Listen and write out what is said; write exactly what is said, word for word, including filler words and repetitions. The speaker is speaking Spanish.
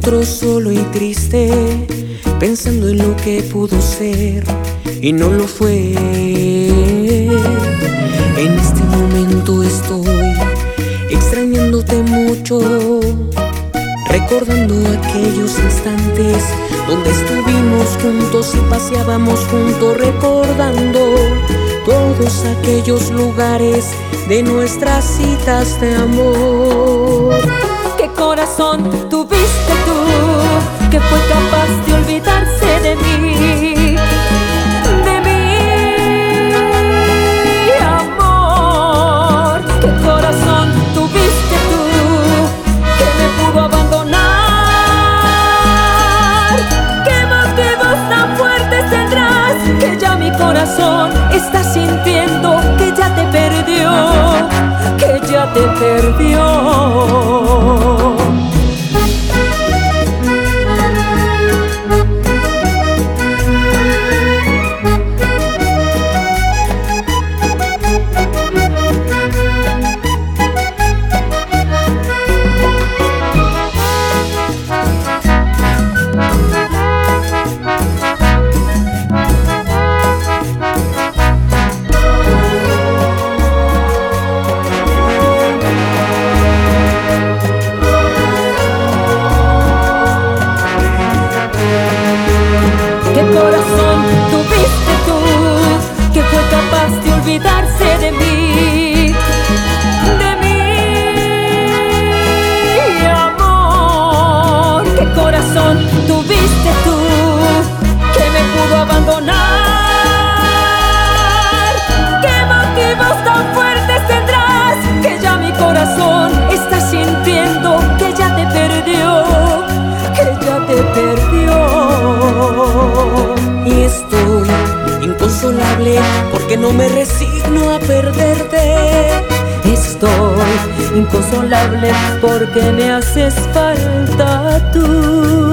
encuentro solo y triste, pensando en lo que pudo ser y no lo fue. En este momento estoy extrañándote mucho, recordando aquellos instantes donde estuvimos juntos y paseábamos juntos, recordando todos aquellos lugares de nuestras citas de amor. ¿Qué corazón tuviste tú que fue capaz de olvidarse de mí? De mí, amor. ¿Qué corazón tuviste tú que me pudo abandonar? ¿Qué motivos tan fuertes tendrás que ya mi corazón está sintiendo que ya te perdió, que ya te perdió? ¿Qué corazón tuviste tú que fue capaz de olvidarse de mí? De mí, amor. ¿Qué corazón tuviste tú que me pudo abandonar? ¿Qué motivos tan fuertes tendrás que ya mi corazón está sintiendo que ya te perdió, que ya te perdió? Y estoy inconsolable porque no me resigno a perderte. Estoy inconsolable porque me haces falta tú.